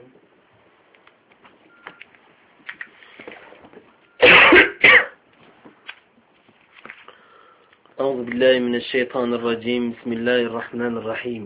أعوذ بالله من الشيطان الرجيم بسم الله الرحمن الرحيم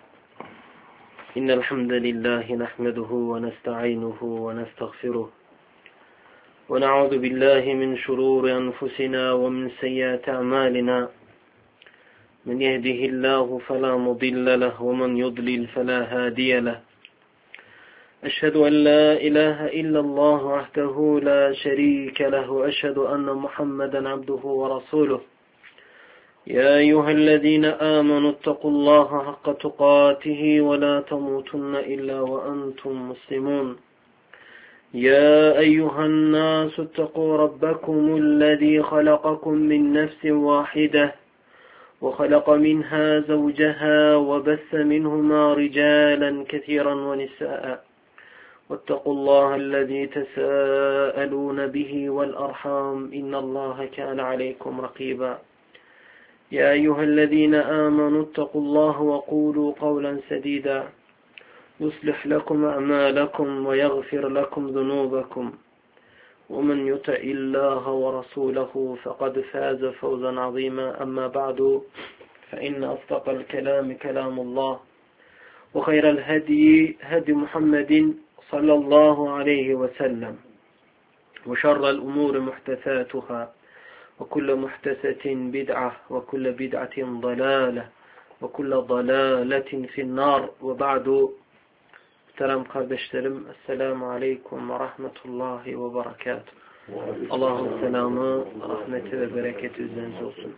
إن الحمد لله نحمده ونستعينه ونستغفره ونعوذ بالله من شرور أنفسنا ومن سيئات أعمالنا من يهده الله فلا مضل له ومن يضلل فلا هادي له أشهد أن لا إله إلا الله وحده لا شريك له أشهد أن محمدا عبده ورسوله يا أيها الذين آمنوا اتقوا الله حق تقاته ولا تموتن إلا وأنتم مسلمون يا أيها الناس اتقوا ربكم الذي خلقكم من نفس واحدة وخلق منها زوجها وبث منهما رجالا كثيرا ونساء واتقوا الله الذي تساءلون به والأرحام إن الله كان عليكم رقيبا يا أيها الذين آمنوا اتقوا الله وقولوا قولا سديدا يصلح لكم أعمالكم ويغفر لكم ذنوبكم ومن يطع الله ورسوله فقد فاز فوزا عظيما أما بعد فإن أصدق الكلام كلام الله وخير الهدي هدي محمد صلى الله عليه وسلم وشر الأمور محدثاتها وكل محدثة بدعة وكل بدعة ضلالة وكل ضلالة في النار وبعد Muhterem kardeşlerim, Esselamu Aleyküm ve Rahmetullahi ve Berekatuhu. Allah'ın selamı, rahmeti ve bereketi üzerinize olsun.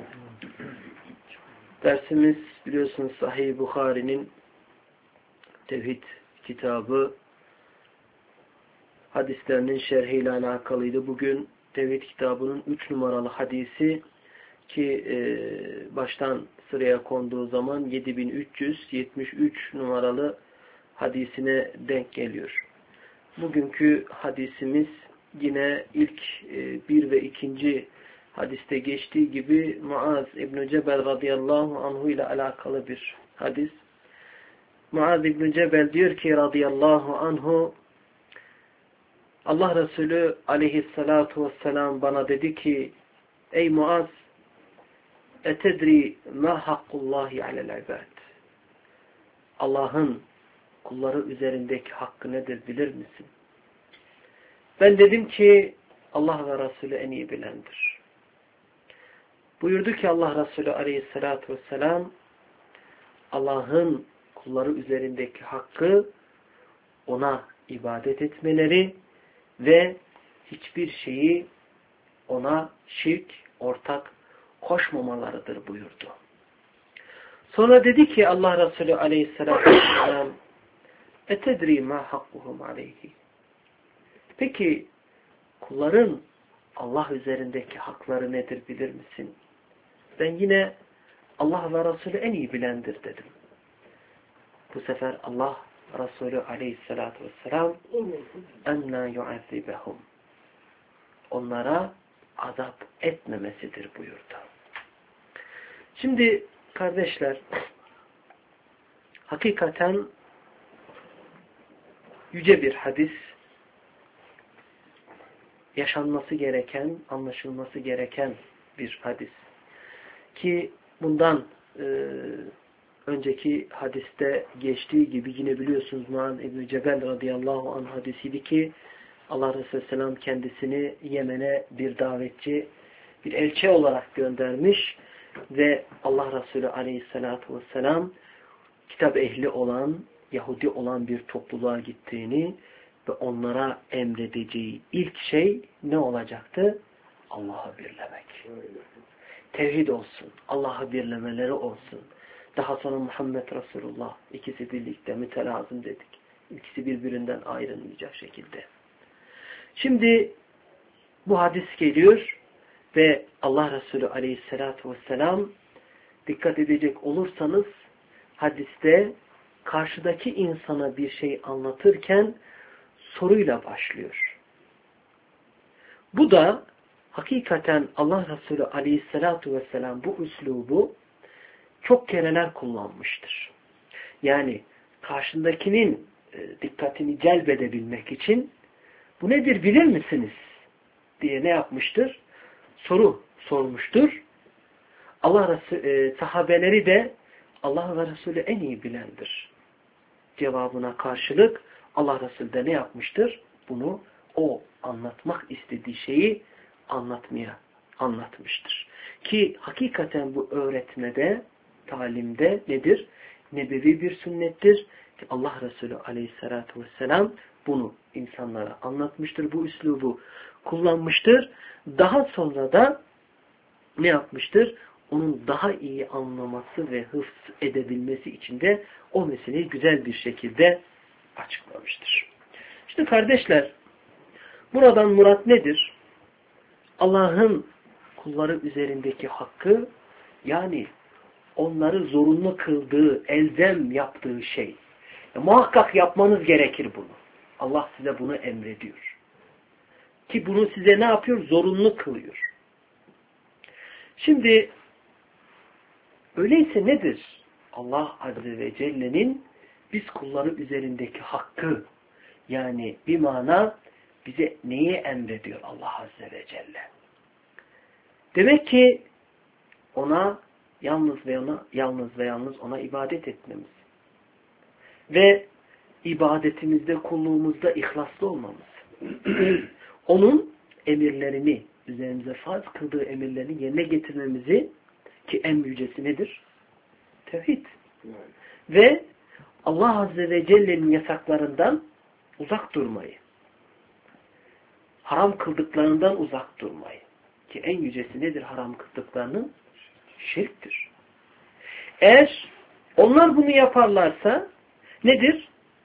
Dersimiz biliyorsunuz Sahih Bukhari'nin Tevhid kitabı hadislerinin şerhiyle alakalıydı. Bugün Tevhid kitabının 3 numaralı hadisi ki baştan sıraya konduğu zaman 7373 numaralı hadisine denk geliyor. Bugünkü hadisimiz yine ilk bir ve ikinci hadiste geçtiği gibi Muaz İbn-i Cebel radıyallahu anhu ile alakalı bir hadis. Muaz İbn-i Cebel diyor ki radıyallahu anhu Allah Resulü aleyhissalatu vesselam bana dedi ki ey Muaz etedri ma hakkullahi alel ibad Allah'ın kulları üzerindeki hakkı nedir bilir misin? Ben dedim ki Allah ve Resulü en iyi bilendir. Buyurdu ki Allah Resulü aleyhissalatu vesselam Allah'ın kulları üzerindeki hakkı ona ibadet etmeleri ve hiçbir şeyi ona şirk, ortak koşmamalarıdır buyurdu. Sonra dedi ki Allah Resulü aleyhissalatu vesselam etedri ma hakkuhum aleyhi. Peki kulların Allah üzerindeki hakları nedir bilir misin? Ben yine Allah ve Resulü en iyi bilendir dedim. Bu sefer Allah Resulü aleyhissalatu vesselam enna yu'azzibehum onlara azap etmemesidir buyurdu. Şimdi kardeşler hakikaten yüce bir hadis, yaşanması gereken, anlaşılması gereken bir hadis. Ki bundan önceki hadiste geçtiği gibi yine biliyorsunuz Muaz İbn-i Cebel radıyallahu anh hadisiydi ki Allah Resulü selam kendisini Yemen'e bir davetçi, bir elçi olarak göndermiş ve Allah Resulü aleyhissalatu vesselam kitap ehli olan, Yahudi olan bir topluluğa gittiğini ve onlara emredeceği ilk şey ne olacaktı? Allah'ı birlemek. Tevhid olsun. Allah'ı birlemeleri olsun. Daha sonra Muhammed Resulullah ikisi birlikte mütelazım dedik. İkisi birbirinden ayrılmayacak şekilde. Şimdi bu hadis geliyor ve Allah Resulü aleyhissalatu vesselam dikkat edecek olursanız hadiste karşıdaki insana bir şey anlatırken soruyla başlıyor. Bu da hakikaten Allah Resulü aleyhissalatu vesselam bu üslubu çok kereler kullanmıştır. Yani karşındakinin dikkatini celbedebilmek için bu nedir bilir misiniz diye ne yapmıştır? Soru sormuştur. Sahabeleri de Allah ve Resulü en iyi bilendir cevabına karşılık Allah Resulü de ne yapmıştır? Bunu o anlatmak istediği şeyi anlatmıştır. Ki hakikaten bu öğretmede, talimde nedir? Nebevi bir sünnettir. Ki Allah Resulü aleyhissalatu vesselam bunu insanlara anlatmıştır. Bu üslubu kullanmıştır. Daha sonra da ne yapmıştır? Onun daha iyi anlaması ve hıfz edebilmesi için de o meseleyi güzel bir şekilde açıklamıştır. İşte kardeşler, buradan murat nedir? Allah'ın kulları üzerindeki hakkı, yani onları zorunlu kıldığı, elzem yaptığı şey. Muhakkak yapmanız gerekir bunu. Allah size bunu emrediyor. Ki bunu size ne yapıyor? Zorunlu kılıyor. Şimdi öyleyse nedir? Allah Azze ve Celle'nin biz kulları üzerindeki hakkı, yani bir mana bize neyi emrediyor Allah Azze ve Celle? Demek ki ona yalnız ve yalnız ona ibadet etmemiz ve ibadetimizde, kulluğumuzda ihlaslı olmamız. Onun emirlerini, üzerimize farz kıldığı emirlerini yerine getirmemizi, ki en yücesi nedir? Tevhid. Ve Allah Azze ve Celle'nin yasaklarından uzak durmayı. Haram kıldıklarından uzak durmayı. Ki en yücesi nedir haram kıldıklarının? Şirktir. Eğer onlar bunu yaparlarsa nedir?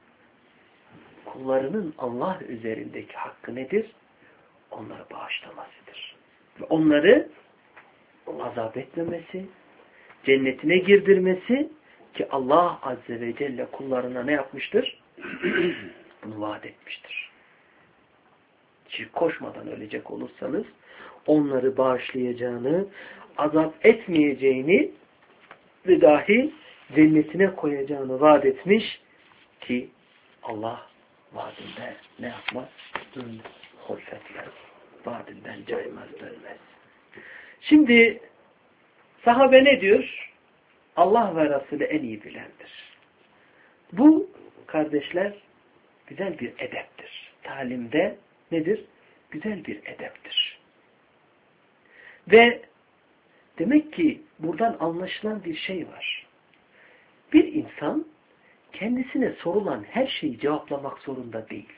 Kullarının Allah üzerindeki hakkı nedir? Onları bağışlamasıdır. Ve onları azap etmemesi, cennetine girdirmesi, ki Allah Azze ve Celle kullarına ne yapmıştır? Bunu vaat etmiştir. Şirk koşmadan ölecek olursanız onları bağışlayacağını, azap etmeyeceğini ve dahi cennetine koyacağını vaat etmiş ki Allah vaadinde ne yapmaz? Hulfetler. Vaadinden caymaz, dönmez. Şimdi sahabe ne diyor? Allah ve Resulü en iyi bilendir. Bu kardeşler güzel bir edeptir. Talimde nedir? Güzel bir edeptir. Ve demek ki buradan anlaşılan bir şey var. Bir insan kendisine sorulan her şeyi cevaplamak zorunda değil.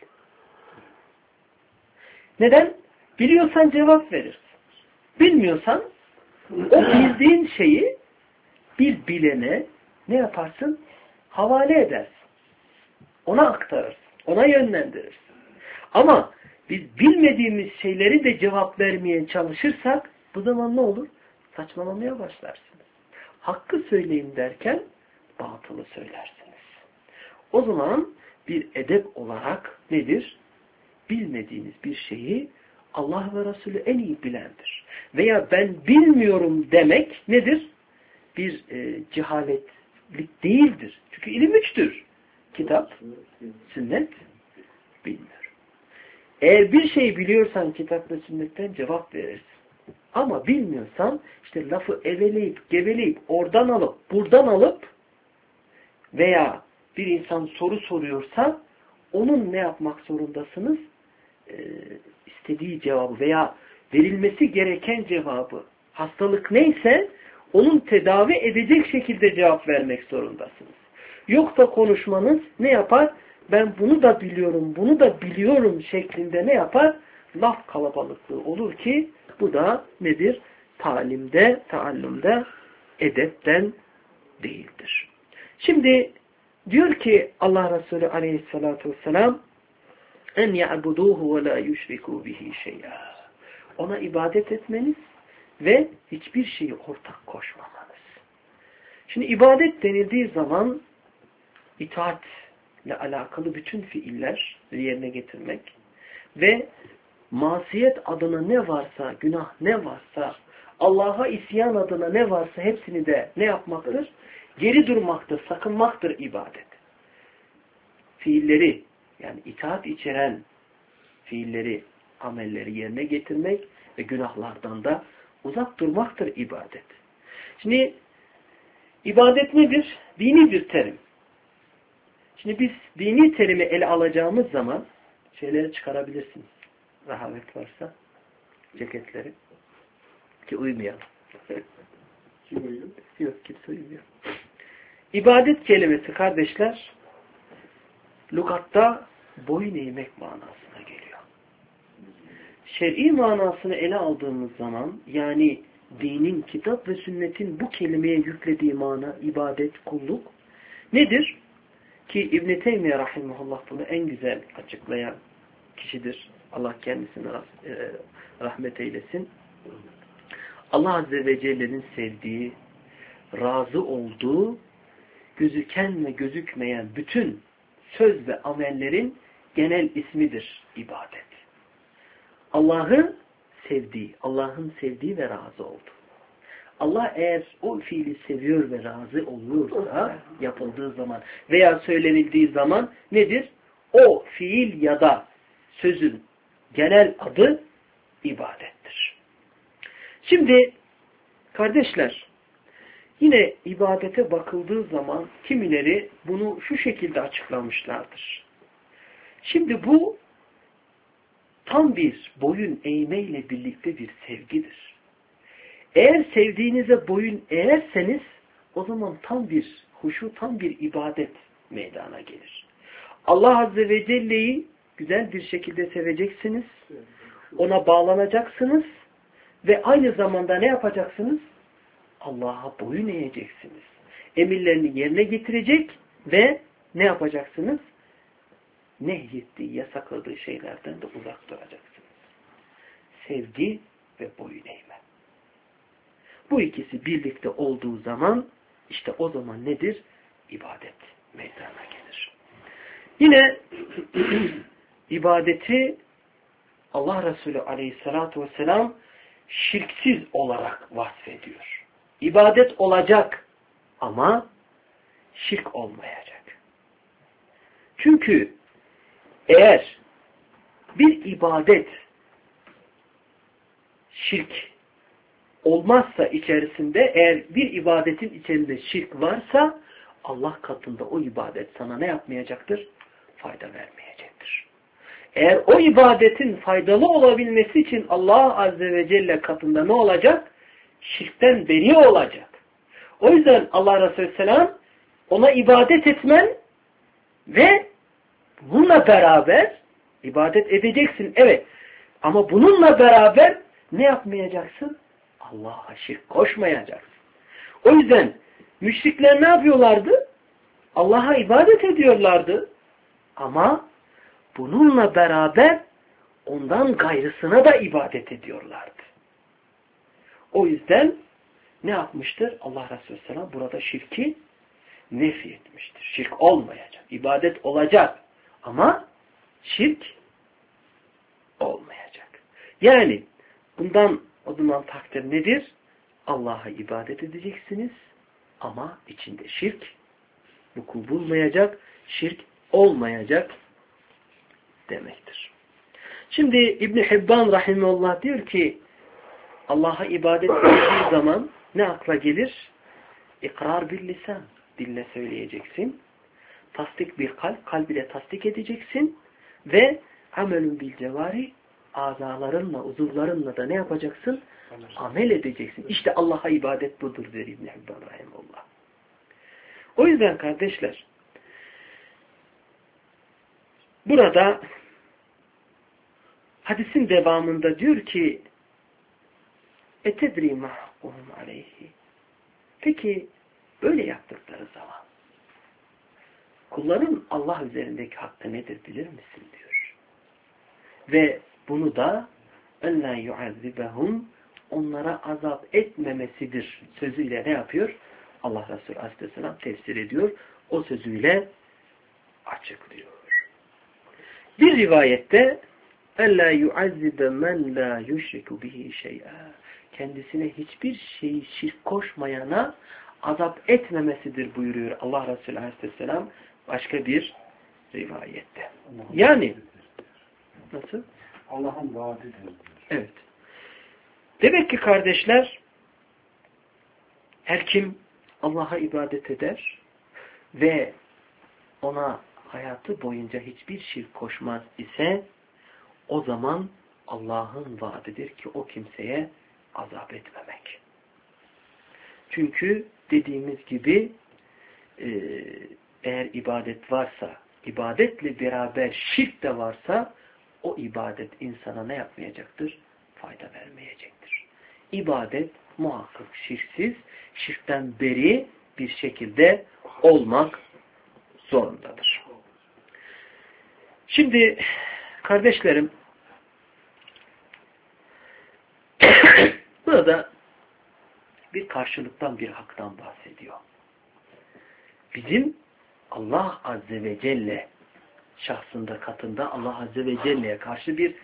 Neden? Biliyorsan cevap verirsin. Bilmiyorsan o bildiğin şeyi bir bilene ne yaparsın? Havale edersin. Ona aktarırsın. Ona yönlendirirsin. Ama biz bilmediğimiz şeyleri de cevap vermeye çalışırsak bu zaman ne olur? Saçmalamaya başlarsınız. Hakkı söyleyin derken batılı söylersiniz. O zaman bir edep olarak nedir? Bilmediğiniz bir şeyi Allah ve Resulü en iyi bilendir. Veya ben bilmiyorum demek nedir? Bir cehaletlik değildir. Çünkü ilim üçtür. Kitap, sünnet, bilmiyorum. Eğer bir şey biliyorsan kitap ve sünnetten cevap verirsin. Ama bilmiyorsan işte lafı eveleyip, geveleyip, oradan alıp, buradan alıp veya bir insan soru soruyorsa onun ne yapmak zorundasınız? İstediği cevabı veya verilmesi gereken cevabı, hastalık neyse onun tedavi edecek şekilde cevap vermek zorundasınız. Yoksa konuşmanız ne yapar? Ben bunu da biliyorum, bunu da biliyorum şeklinde ne yapar? Laf kalabalıklığı olur ki bu da nedir? Talimde, taallümde edepten değildir. Şimdi diyor ki Allah Resulü aleyhissalatu vesselam en ya'buduhu ve la yushriku bihi şey'a. Ona ibadet etmeniz ve hiçbir şeyi ortak koşmamanız. Şimdi ibadet denildiği zaman itaatle alakalı bütün fiiller yerine getirmek ve masiyet adına ne varsa, günah ne varsa, Allah'a isyan adına ne varsa hepsini de ne yapmaktır? Geri durmaktır, sakınmaktır ibadet. fiilleri, yani itaat içeren fiilleri, amelleri yerine getirmek ve günahlardan da uzak durmaktır ibadet. Şimdi ibadet nedir? Dini bir terim. Şimdi biz dini terimi ele alacağımız zaman şeyleri çıkarabilirsiniz. Rahavet varsa ceketleri. Ki uymayalım. Kim uyuyor? Yok, kimse uyumuyor. İbadet kelimesi kardeşler lügatta boyun eğmek manasına geliyor. Şer'i manasını ele aldığımız zaman, yani dinin, kitap ve sünnetin bu kelimeye yüklediği mana, ibadet, kulluk nedir? Ki İbn-i Teymiye rahimahullah bunu en güzel açıklayan kişidir. Allah kendisine rahmet eylesin. Allah Azze ve Celle'nin sevdiği, razı olduğu, gözüken ve gözükmeyen bütün söz ve amellerin genel ismidir ibadet. Allah'ın sevdiği ve razı olduğu. Allah eğer o fiili seviyor ve razı oluyorsa yapıldığı zaman veya söylenildiği zaman nedir? O fiil ya da sözün genel adı ibadettir. Şimdi kardeşler, yine ibadete bakıldığı zaman kimileri bunu şu şekilde açıklamışlardır. Şimdi bu tam bir boyun eğmeyle birlikte bir sevgidir. Eğer sevdiğinize boyun eğerseniz o zaman tam bir huşu, tam bir ibadet meydana gelir. Allah Azze ve Celle'yi güzel bir şekilde seveceksiniz. Ona bağlanacaksınız ve aynı zamanda ne yapacaksınız? Allah'a boyun eğeceksiniz. Emirlerini yerine getirecek ve ne yapacaksınız? Nehyettiği, yasakladığı şeylerden de uzak duracaksınız. Sevgi ve boyun eğme. Bu ikisi birlikte olduğu zaman işte o zaman nedir? İbadet meydana gelir. Yine ibadeti Allah Resulü Aleyhisselatü Vesselam şirksiz olarak vasfediyor. İbadet olacak ama şirk olmayacak. Çünkü eğer bir ibadet şirk olmazsa içerisinde, eğer bir ibadetin içerisinde şirk varsa Allah katında o ibadet sana ne yapmayacaktır? Fayda vermeyecektir. Eğer o ibadetin faydalı olabilmesi için Allah Azze ve Celle katında ne olacak? Şirkten beri olacak. O yüzden Allah Resulü Selam ona ibadet etmen ve bununla beraber ibadet edeceksin. Evet. Ama bununla beraber ne yapmayacaksın? Allah'a şirk koşmayacaksın. O yüzden müşrikler ne yapıyorlardı? Allah'a ibadet ediyorlardı. Ama bununla beraber ondan gayrısına da ibadet ediyorlardı. O yüzden ne yapmıştır? Allah Resulü Selam burada şirki nefi etmiştir. Şirk olmayacak. İbadet olacak. Ama şirk olmayacak. Yani bundan o zaman takdir nedir? Allah'a ibadet edeceksiniz ama içinde şirk vuku bulmayacak, şirk olmayacak demektir. Şimdi İbn-i Hibban rahimehullah diyor ki Allah'a ibadet ettiği zaman ne akla gelir? İkrar bil lisan, dille söyleyeceksin. Tasdik bir kalp, kalb ile tasdik edeceksin ve amelun bil cevari, azalarınla, uzuvlarınla da ne yapacaksın? Amel edeceksin. İşte Allah'a ibadet budur der İbn-i Hibban rahimehullah. O yüzden kardeşler burada hadisin devamında diyor ki etedri mahkuhum aleyhi. Peki böyle yaptıkları zaman kulların Allah üzerindeki hakkı nedir bilir misin diyor. Ve bunu da اَلَّا يُعَذِّبَهُمْ onlara azap etmemesidir sözüyle ne yapıyor? Allah Resulü Aleyhisselam tefsir ediyor. O sözüyle açıklıyor. Bir rivayette اَلَّا يُعَذِّبَ مَنْ لَا يُشْرِكُ بِهِ شَيْئًا kendisine hiçbir şeyi şirk koşmayana azap etmemesidir buyuruyor Allah Resulü Aleyhisselam başka bir rivayette. Yani nasıl? Allah'ın vaadidir. Evet. Demek ki kardeşler, her kim Allah'a ibadet eder ve ona hayatı boyunca hiçbir şirk koşmaz ise o zaman Allah'ın vaadidir ki o kimseye azap etmemek. Çünkü dediğimiz gibi eğer ibadet varsa, ibadetle beraber şirk de varsa o ibadet insana ne yapmayacaktır? Fayda vermeyecektir. İbadet muhakkak şirksiz, şirkten beri bir şekilde olmak zorundadır. Şimdi kardeşlerim, burada bir karşılıktan, bir haktan bahsediyor. Bizim Allah Azze ve Celle şahsında, katında Allah Azze ve Celle'ye karşı bir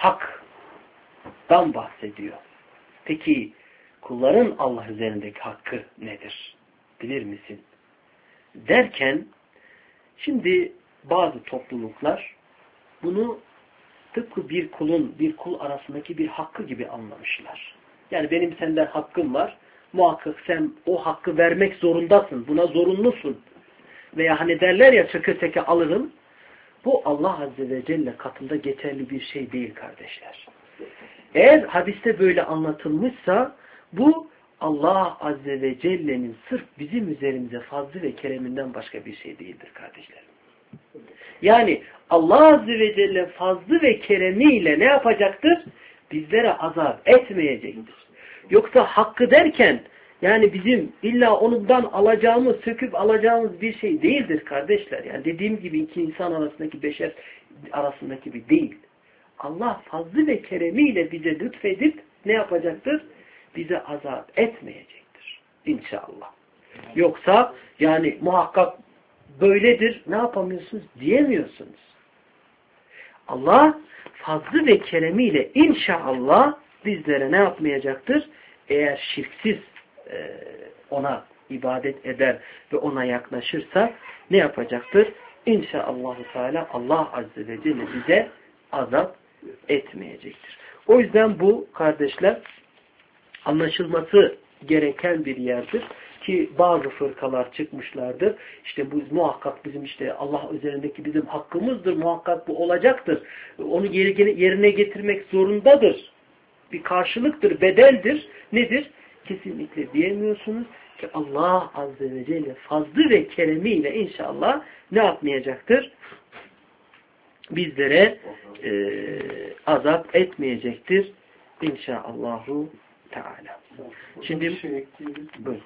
haktan bahsediyor. Peki kulların Allah üzerindeki hakkı nedir? Bilir misin? Derken şimdi bazı topluluklar bunu tıpkı bir kul arasındaki bir hakkı gibi anlamışlar. Yani benim senden hakkım var. Muhakkak sen o hakkı vermek zorundasın. Buna zorunlusun. Veya hani derler ya söke söke alırım. Bu Allah Azze ve Celle katında geçerli bir şey değil kardeşler. Eğer hadiste böyle anlatılmışsa bu Allah Azze ve Celle'nin sırf bizim üzerimize fazlı ve kereminden başka bir şey değildir kardeşlerim. Yani Allah Azze ve Celle fazlı ve keremiyle ne yapacaktır? Bizlere azap etmeyecektir. Yoksa hakkı derken yani bizim illa onundan alacağımız, söküp alacağımız bir şey değildir kardeşler. Yani dediğim gibi iki insan arasındaki, beşer arasındaki bir değil. Allah fazlı ve keremiyle bize lütfedip ne yapacaktır? Bize azap etmeyecektir. İnşallah. Yoksa yani muhakkak böyledir, ne yapamıyorsunuz diyemiyorsunuz. Allah fazlı ve keremiyle inşallah bizlere ne yapmayacaktır? Eğer şirksiz ona ibadet eder ve ona yaklaşırsa ne yapacaktır? İnşaallahu Teala Allah Azze ve Celle bize azap etmeyecektir. O yüzden bu kardeşler anlaşılması gereken bir yerdir ki bazı fırkalar çıkmışlardır. İşte bu muhakkak bizim işte Allah üzerindeki bizim hakkımızdır. Muhakkak bu olacaktır. Onu yerine getirmek zorundadır. Bir karşılıktır, bedeldir. Nedir? Kesinlikle diyemiyorsunuz ki Allah Azze ve Celle fazlı ve keremiyle inşallah ne yapmayacaktır? Bizlere azap etmeyecektir. İnşaallahu Teala. Şimdi bir şey ekleyelim.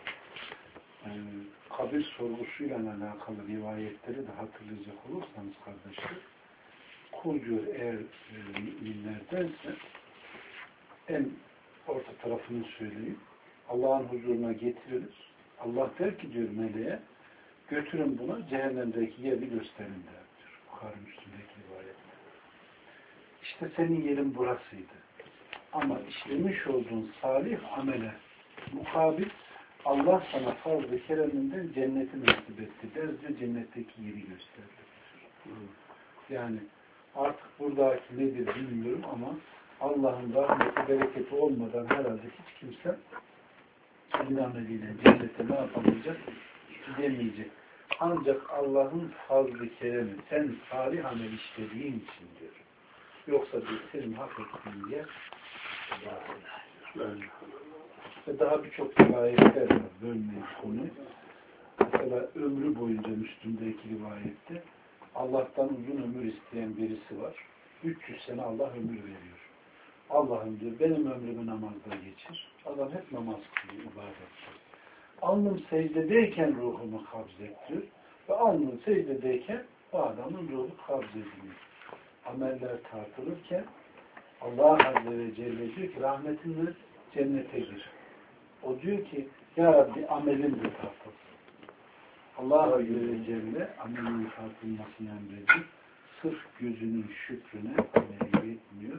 Kabir sorgusuyla alakalı rivayetleri de hatırlayacak olursanız kardeşler, kul diyor eğer müminlerdense en orta tarafını söyleyeyim. Allah'ın huzuruna getiririz. Allah der ki diyor meleğe, götürün buna cehennemdeki yerini gösterin der diyor. Bukhari Müslim'deki rivayette. İşte senin yerin burasıydı. Ama işlemiş olduğun salih amele mukabil Allah sana fazla kereminden cenneti nasip etti der diyor, cennetteki yeri gösterdi. Yani artık buradaki nedir bilmiyorum ama Allah'ın rahmeti, bereketi olmadan herhalde hiç kimse kendi ameliyle cennete ne yapamayacak? Gidemeyecek. Ancak Allah'ın fazlı keremi sen salih amel işlediğin için diyor. Yoksa diyor senin hak ettiğin yer ve daha birçok rivayetler var. Bölmeyin konuyu. Mesela ömrü boyunca Müslüm'deki rivayette Allah'tan uzun ömür isteyen birisi var. 300 sene Allah ömür veriyor. Allah'ım diyor benim ömrümü namazda geçir. Adam hep namaz kılıyor, ibadet. Alnım secdedeyken ruhumu kabzet diyor. Ve alnım secdedeyken o adamın ruhu kabzediliyor. Ameller tartılırken Allah Azze ve Celle diyor ki rahmetinle cennete gir. O diyor ki ya Rabbi amelim de tartılsın. Allah Azze ve Celle amelinin tartılmasını emrediyor. Sırf gözünün şükrüne ameli yetmiyor.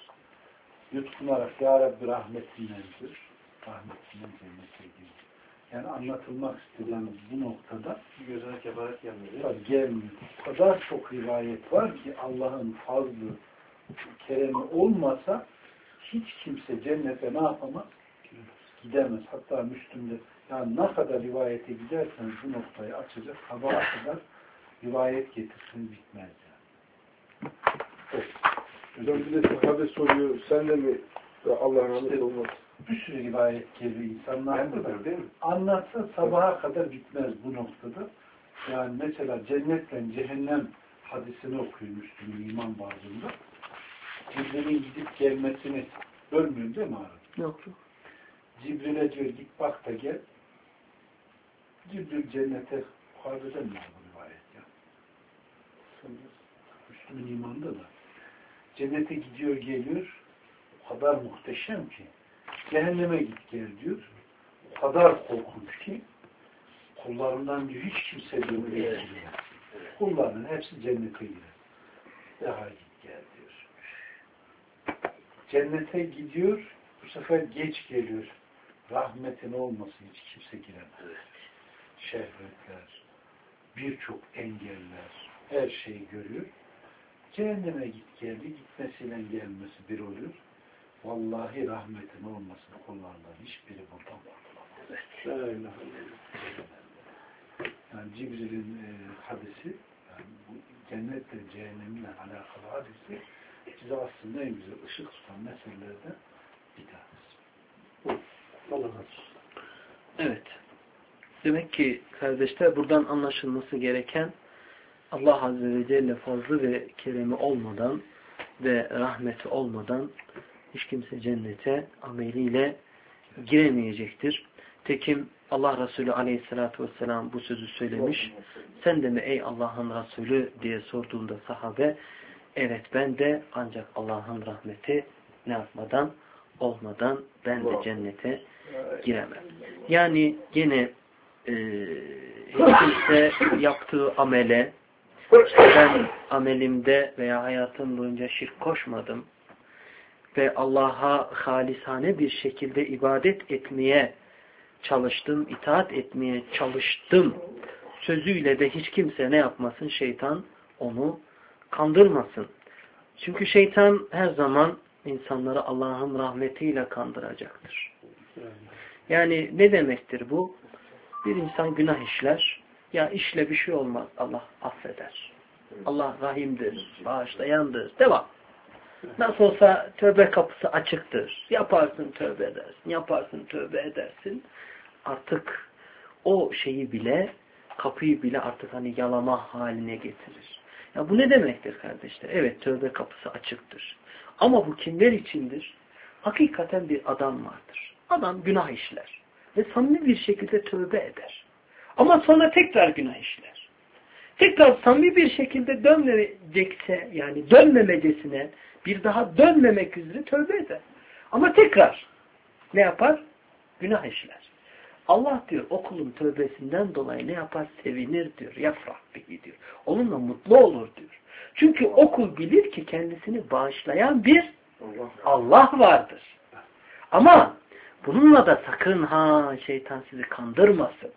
Yutkunarak ya Rabbi rahmetinlendir. Rahmetinden cennete gir. Yani anlatılmak istediğimiz bu noktada gözüne kefaret gelmiyor. tabii gelmiyor. O kadar çok rivayet var ki Allah'ın fazlı, keremi olmasa hiç kimse cennete ne yapamaz? Gidemez. Hatta Müslüm'de yani ne kadar rivayete giderseniz bu noktayı açacak, sabaha kadar rivayet getirsin bitmez yani. Evet. Hocam bir de sahabe soruyor, sen de mi Allah'ın rahmeti olmaz? Bir sürü rivayet geliyor insanlar da değil mi? Anlatsa sabaha kadar bitmez bu noktada. Yani mesela cennetle cehennem hadisini okuyor Müslüm'ün iman bazında. Cibril'in gidip gelmesini görmüyor değil mi abi? Yok. Cibril'e diyor git bak da gel. Cibril cennete yukarıda mi bu rivayet ya? Müslüm'ün imanında da. Cennete gidiyor geliyor. O kadar muhteşem ki. Cehenneme git gel diyor. O kadar korkunç ki kullarından diyor hiç kimse diyor evet. Kullarının hepsi cennete girer. Daha git gel diyor. Cennete gidiyor, bu sefer geç geliyor. Rahmetin olmasın hiç kimse giremez. Şehvetler, birçok engeller, her şeyi görüyor. Cehenneme git geldi, gitmesiyle gelmesi bir oluyor. Vallahi rahmetin olmasın kullarından hiçbiri buradan kurtulamaz. Yani Cibril'in hadisi, yani bu cennetle cehennemle alakalı hadisi bize aslında en güzel ışık tutan meselelerden bir tanesi. Allah razı olsun. Evet. Demek ki kardeşler buradan anlaşılması gereken Allah Azze ve Celle fazlı ve keremi olmadan ve rahmeti olmadan hiç kimse cennete ameliyle giremeyecektir. Tekim Allah Resulü Aleyhisselatü Vesselam bu sözü söylemiş. Sen de mi ey Allah'ın Resulü diye sorduğunda sahabe evet ben de ancak Allah'ın rahmeti ne yapmadan olmadan ben de cennete giremem. Yani yine hiç kimse yaptığı amele ben amelimde veya hayatım boyunca şirk koşmadım ve Allah'a halisane bir şekilde ibadet etmeye çalıştım, itaat etmeye çalıştım sözüyle de hiç kimse ne yapmasın? Şeytan onu kandırmasın. Çünkü şeytan her zaman insanları Allah'ın rahmetiyle kandıracaktır. Yani ne demektir bu? Bir insan günah işler. Ya işle bir şey olmaz. Allah affeder. Allah rahimdir, bağışlayandır. Devam. Nasıl olsa tövbe kapısı açıktır. Yaparsın tövbe edersin. Yaparsın tövbe edersin. Artık o şeyi bile, kapıyı bile artık hani yalama haline getirir. Ya bu ne demektir kardeşler? Evet tövbe kapısı açıktır. Ama bu kimler içindir? Hakikaten bir adam vardır. Adam günah işler. Ve samimi bir şekilde tövbe eder. Ama sonra tekrar günah işler. Tekrar samimi bir şekilde dönmeyecekse, yani dönmemecesine bir daha dönmemek üzere tövbe eder. Ama tekrar ne yapar? Günah işler. Allah diyor o kulun tövbesinden dolayı ne yapar? Sevinir diyor. Yafrah bihi diyor. Onunla mutlu olur diyor. Çünkü o kul bilir ki kendisini bağışlayan bir Allah vardır. Ama bununla da sakın şeytan sizi kandırmasın.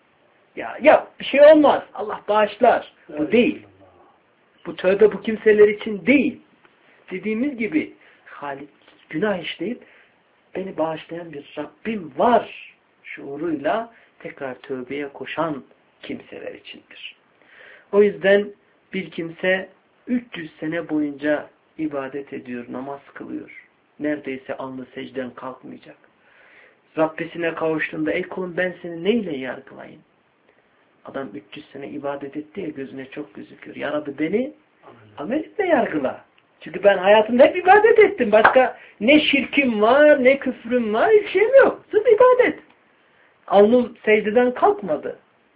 Ya bir şey olmaz. Allah bağışlar. Bu değil. Bu tövbe bu kimseler için değil. Dediğimiz gibi günah işleyip beni bağışlayan bir Rabbim var şuuruyla tekrar tövbeye koşan kimseler içindir. O yüzden bir kimse 300 sene boyunca ibadet ediyor, namaz kılıyor. Neredeyse alnı secden kalkmayacak. Rabbisine kavuştuğunda ey kulum ben seni neyle yargılayayım? Adam 300 sene ibadet etti ya gözüne çok gözüküyor. Ya Rabbi beni amelimle yargıla. Çünkü ben hayatımda hep ibadet ettim. Başka ne şirkim var, ne küfrüm var, hiçbir şeyim yok. Sırf ibadet. Alnım secdeden kalkmadı.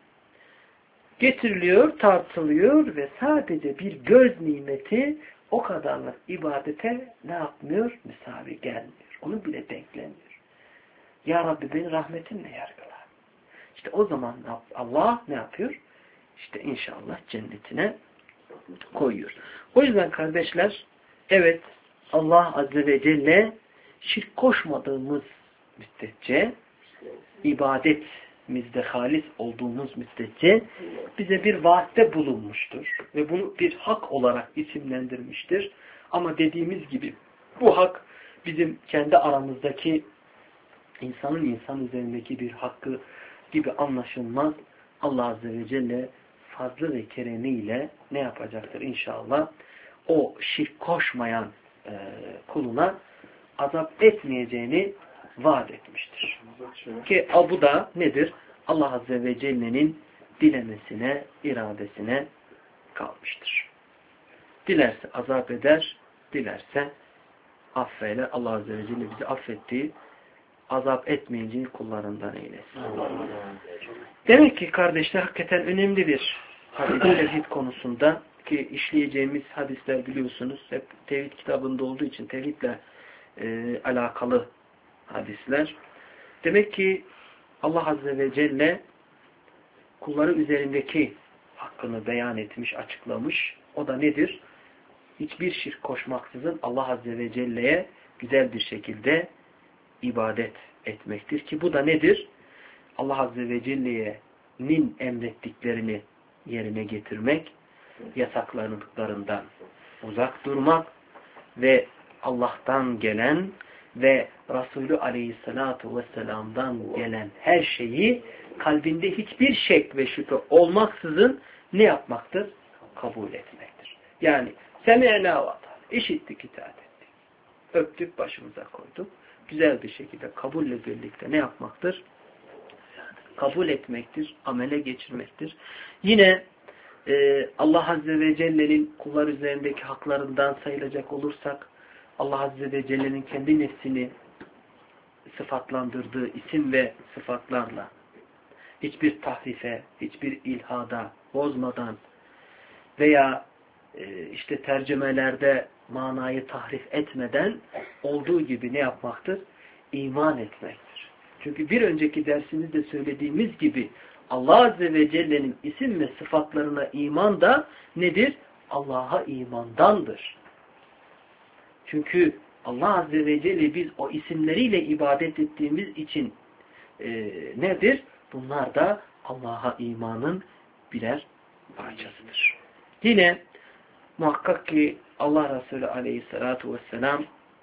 Getiriliyor, tartılıyor ve sadece bir göz nimeti o kadarlık ibadete ne yapmıyor? Müsavi gelmiyor. Onu bile denklemiyor. Ya Rabbi beni rahmetinle yargıla. İşte o zaman Allah ne yapıyor? İşte inşallah cennetine koyuyor. O yüzden kardeşler evet Allah Azze ve Celle şirk koşmadığımız müddetçe ibadet kalbimizde halis olduğumuz müddetçe bize bir vaatte bulunmuştur. Ve bunu bir hak olarak isimlendirmiştir. Ama dediğimiz gibi bu hak bizim kendi aramızdaki insanın insan üzerindeki bir hakkı gibi anlaşılmaz. Allah Azze ve Celle fazlı ve keremiyle ne yapacaktır inşallah? O şirk koşmayan kuluna azap etmeyeceğini vaat etmiştir. Ki bu da nedir? Allah Azze ve Celle'nin dilemesine, iradesine kalmıştır. Dilerse azap eder, dilerse affeyle. Allah Azze ve Celle bizi affettiği, azap etmeyeceği kullarından eylesin. Demek ki kardeşler hakikaten önemli bir hadis tevhid konusunda ki işleyeceğimiz hadisler biliyorsunuz hep tevhid kitabında olduğu için tevhidle alakalı hadisler. Demek ki Allah Azze ve Celle kulları üzerindeki hakkını beyan etmiş, açıklamış. O da nedir? Hiçbir şirk koşmaksızın Allah Azze ve Celle'ye güzel bir şekilde ibadet etmektir. Ki bu da nedir? Allah Azze ve Celle'nin emrettiklerini yerine getirmek, yasaklarından uzak durmak ve Allah'tan gelen ve Resulü Aleyhisselatü Vesselam'dan gelen her şeyi kalbinde hiçbir şek ve şüphe olmaksızın ne yapmaktır? Kabul etmektir. Yani semi'na ve ata'na, işittik, itaat ettik. Öptük, başımıza koyduk. Güzel bir şekilde kabulle birlikte ne yapmaktır? Kabul etmektir, amele geçirmektir. Yine Allah Azze ve Celle'nin kullar üzerindeki haklarından sayılacak olursak Allah Azze ve Celle'nin kendi nefsini sıfatlandırdığı isim ve sıfatlarla hiçbir tahrife, hiçbir ilhada bozmadan veya işte tercümelerde manayı tahrif etmeden olduğu gibi ne yapmaktır? İman etmektir. Çünkü bir önceki dersimizde söylediğimiz gibi Allah Azze ve Celle'nin isim ve sıfatlarına iman da nedir? Allah'a imandandır. Çünkü Allah Azze ve Celle biz o isimleriyle ibadet ettiğimiz için nedir? Bunlar da Allah'a imanın birer parçasıdır. Yine muhakkak ki Allah Resulü Aleyhisselatü Vesselam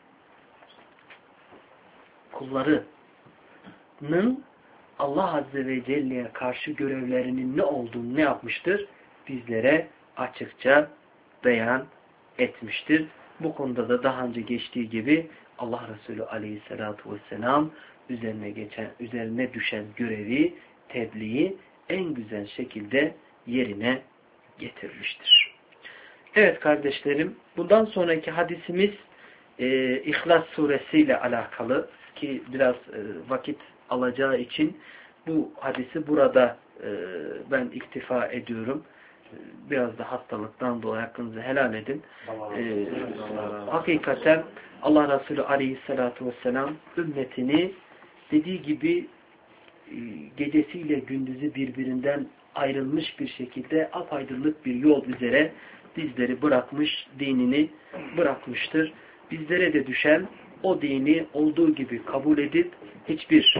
kullarının Allah Azze ve Celle'ye karşı görevlerinin ne olduğunu ne yapmıştır? Bizlere açıkça beyan etmiştir. Bu konuda da daha önce geçtiği gibi Allah Resulü Aleyhisselatü Vesselam üzerine düşen görevi, tebliği en güzel şekilde yerine getirmiştir. Evet kardeşlerim, bundan sonraki hadisimiz İhlas suresiyle alakalı ki biraz vakit alacağı için bu hadisi burada ben iktifa ediyorum. Biraz da hastalıktan dolayı hakkınızı helal edin. Hakikaten Allah Resulü Aleyhisselatü Vesselam ümmetini dediği gibi gecesiyle gündüzü birbirinden ayrılmış bir şekilde apaydınlık bir yol üzere bizleri bırakmış, dinini bırakmıştır. Bizlere de düşen o dini olduğu gibi kabul edip hiçbir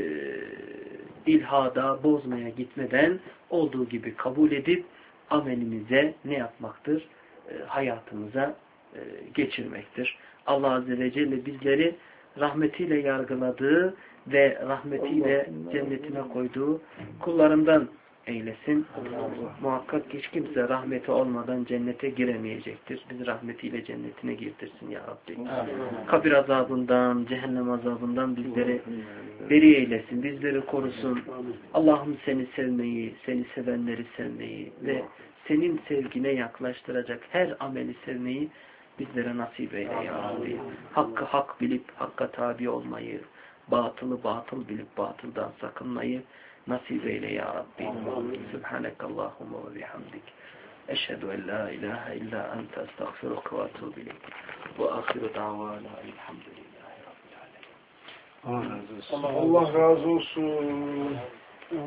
ilhada bozmaya gitmeden olduğu gibi kabul edip amelimize ne yapmaktır? Hayatımıza geçirmektir. Allah Azze ve Celle bizleri rahmetiyle yargıladığı ve rahmetiyle cennetine koyduğu kullarından eylesin. Muhakkak hiç kimse rahmeti olmadan cennete giremeyecektir. Bizi rahmetiyle cennetine girdirsin ya Rabbi. Kabir azabından, cehennem azabından bizleri beri eylesin. Bizleri korusun. Allah'ım seni sevmeyi, seni sevenleri sevmeyi ve senin sevgine yaklaştıracak her ameli sevmeyi bizlere nasip eyle ya Rabbi. Hakkı hak bilip hakka tabi olmayı, batılı batıl bilip batıldan sakınmayı nasip eyle ya Rabbi. Subhanekallahumma ve bihamdik. Eşhedü en la ilahe illa ente estağfiruka ve etûbü ileyk. Ve ahiru davana elhamdülillahi rabbil alemin. Allah razı olsun.